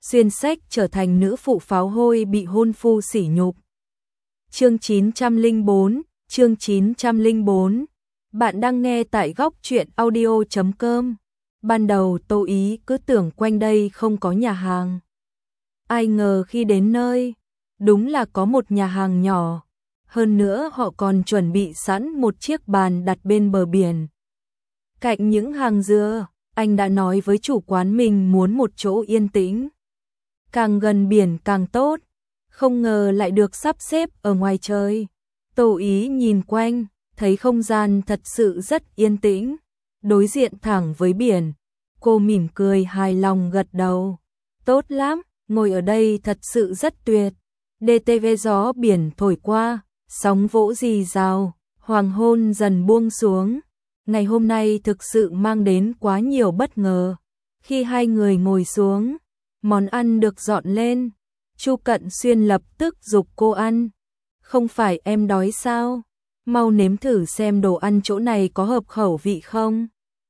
xuyên sách trở thành nữ phụ pháo hôi bị hôn phu sỉ nhục. Chương 904. Bạn đang nghe tại góc truyện audio.com. Ban đầu Tô Ý cứ tưởng quanh đây không có nhà hàng. Ai ngờ khi đến nơi, đúng là có một nhà hàng nhỏ. Hơn nữa họ còn chuẩn bị sẵn một chiếc bàn đặt bên bờ biển. Cạnh những hàng dừa, anh đã nói với chủ quán mình muốn một chỗ yên tĩnh. Càng gần biển càng tốt, không ngờ lại được sắp xếp ở ngoài trời. Tô Ý nhìn quanh, thấy không gian thật sự rất yên tĩnh, đối diện thẳng với biển. Cô mỉm cười hài lòng gật đầu. Tốt lắm, ngồi ở đây thật sự rất tuyệt. DTV gió biển thổi qua, sóng vỗ rì rào, hoàng hôn dần buông xuống. Ngày hôm nay thực sự mang đến quá nhiều bất ngờ. Khi hai người ngồi xuống, món ăn được dọn lên. Chu Cận Xuyên lập tức giục cô ăn. Không phải em đói sao? Mau nếm thử xem đồ ăn chỗ này có hợp khẩu vị không?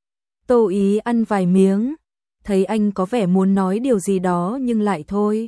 Tô Ý ăn vài miếng, thấy anh có vẻ muốn nói điều gì đó nhưng lại thôi.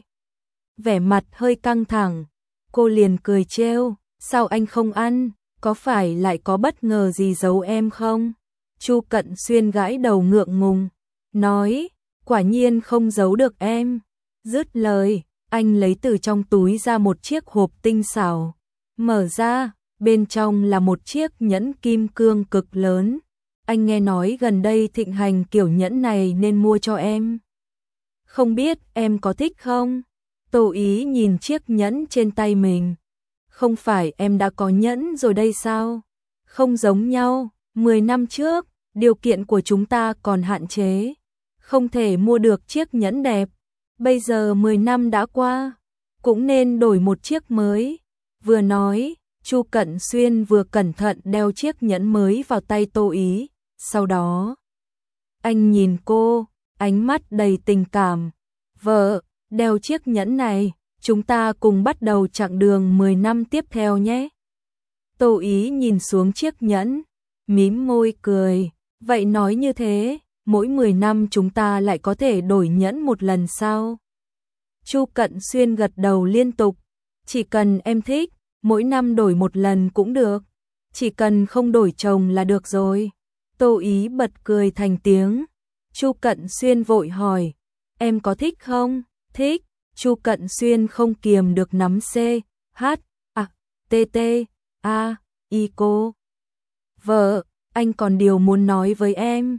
Vẻ mặt hơi căng thẳng, cô liền cười trêu, sao anh không ăn, có phải lại có bất ngờ gì giấu em không? Chu Cận Xuyên gãi đầu ngượng ngùng, nói, quả nhiên không giấu được em. Dứt lời, anh lấy từ trong túi ra một chiếc hộp tinh xảo, mở ra, bên trong là một chiếc nhẫn kim cương cực lớn. Anh nghe nói gần đây thịnh hành kiểu nhẫn này nên mua cho em. Không biết em có thích không? Tô Ý nhìn chiếc nhẫn trên tay mình. Không phải em đã có nhẫn rồi đây sao? Không giống nhau, 10 năm trước, điều kiện của chúng ta còn hạn chế. Không thể mua được chiếc nhẫn đẹp. Bây giờ 10 năm đã qua, cũng nên đổi một chiếc mới. Vừa nói, Chu Cận Xuyên vừa cẩn thận đeo chiếc nhẫn mới vào tay Tô Ý. Sau đó, anh nhìn cô, ánh mắt đầy tình cảm. Vợ, đeo chiếc nhẫn này, chúng ta cùng bắt đầu chặng đường 10 năm tiếp theo nhé. Tô Ý nhìn xuống chiếc nhẫn, mím môi cười. Vậy nói như thế, mỗi 10 năm chúng ta lại có thể đổi nhẫn một lần sao? Chu Cận Xuyên gật đầu liên tục. Chỉ cần em thích, mỗi năm đổi một lần cũng được. Chỉ cần không đổi chồng là được rồi. Tô Ý bật cười thành tiếng. Chu Cận Xuyên vội hỏi, em có thích không? Thích. Chu Cận Xuyên không kiềm được nắm C, H, A, T, T, A, I cô. Vợ, anh còn điều muốn nói với em.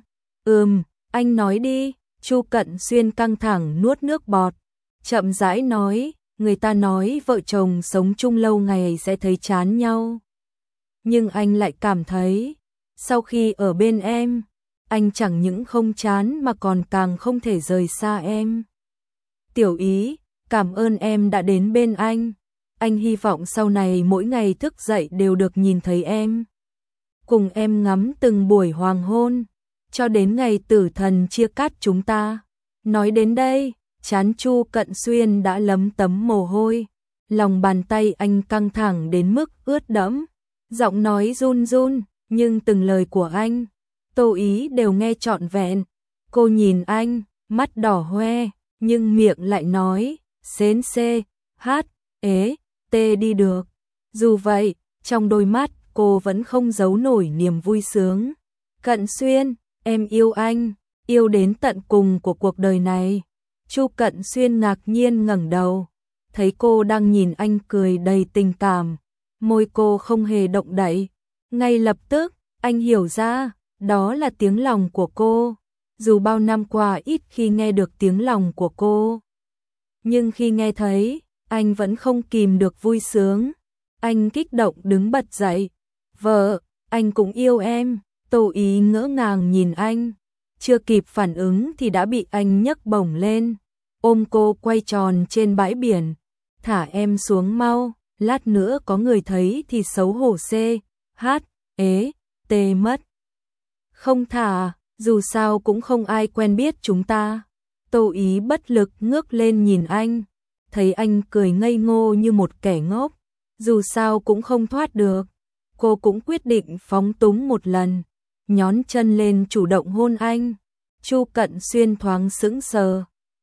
Anh nói đi. Chu Cận Xuyên căng thẳng nuốt nước bọt, chậm rãi nói, người ta nói vợ chồng sống chung lâu ngày sẽ thấy chán nhau. Nhưng anh lại cảm thấy, sau khi ở bên em, anh chẳng những không chán mà còn càng không thể rời xa em. Tiểu Ý, cảm ơn em đã đến bên anh. Anh hy vọng sau này mỗi ngày thức dậy đều được nhìn thấy em. Cùng em ngắm từng buổi hoàng hôn, cho đến ngày tử thần chia cắt chúng ta. Nói đến đây, trán Chu Cận Xuyên đã lấm tấm mồ hôi. Lòng bàn tay anh căng thẳng đến mức ướt đẫm. Giọng nói run run, nhưng từng lời của anh, Tô Ý đều nghe trọn vẹn. Cô nhìn anh, mắt đỏ hoe, nhưng miệng lại nói, xến C, H, ế, T đi được. Dù vậy, trong đôi mắt cô vẫn không giấu nổi niềm vui sướng. Cận Xuyên, em yêu anh, yêu đến tận cùng của cuộc đời này. Chu Cận Xuyên ngạc nhiên ngẩng đầu, thấy cô đang nhìn anh cười đầy tình cảm. Môi cô không hề động đậy. Ngay lập tức, anh hiểu ra, đó là tiếng lòng của cô. Dù bao năm qua ít khi nghe được tiếng lòng của cô, nhưng khi nghe thấy, anh vẫn không kìm được vui sướng. Anh kích động đứng bật dậy. Vợ, anh cũng yêu em. Tô Ý ngỡ ngàng nhìn anh, chưa kịp phản ứng thì đã bị anh nhấc bổng lên, ôm cô quay tròn trên bãi biển. Thả em xuống mau, lát nữa có người thấy thì xấu hổ C, H, ế, T mất. Không thả, dù sao cũng không ai quen biết chúng ta. Tô Ý bất lực ngước lên nhìn anh, thấy anh cười ngây ngô như một kẻ ngốc, dù sao cũng không thoát được. Cô cũng quyết định phóng túng một lần, nhón chân lên chủ động hôn anh. Chu Cận Xuyên thoáng sững sờ,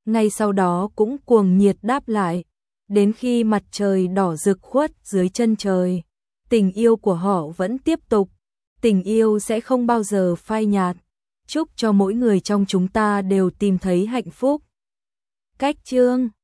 ngay sau đó cũng cuồng nhiệt đáp lại, đến khi mặt trời đỏ rực khuất dưới chân trời, tình yêu của họ vẫn tiếp tục, tình yêu sẽ không bao giờ phai nhạt. Chúc cho mỗi người trong chúng ta đều tìm thấy hạnh phúc. Cách chương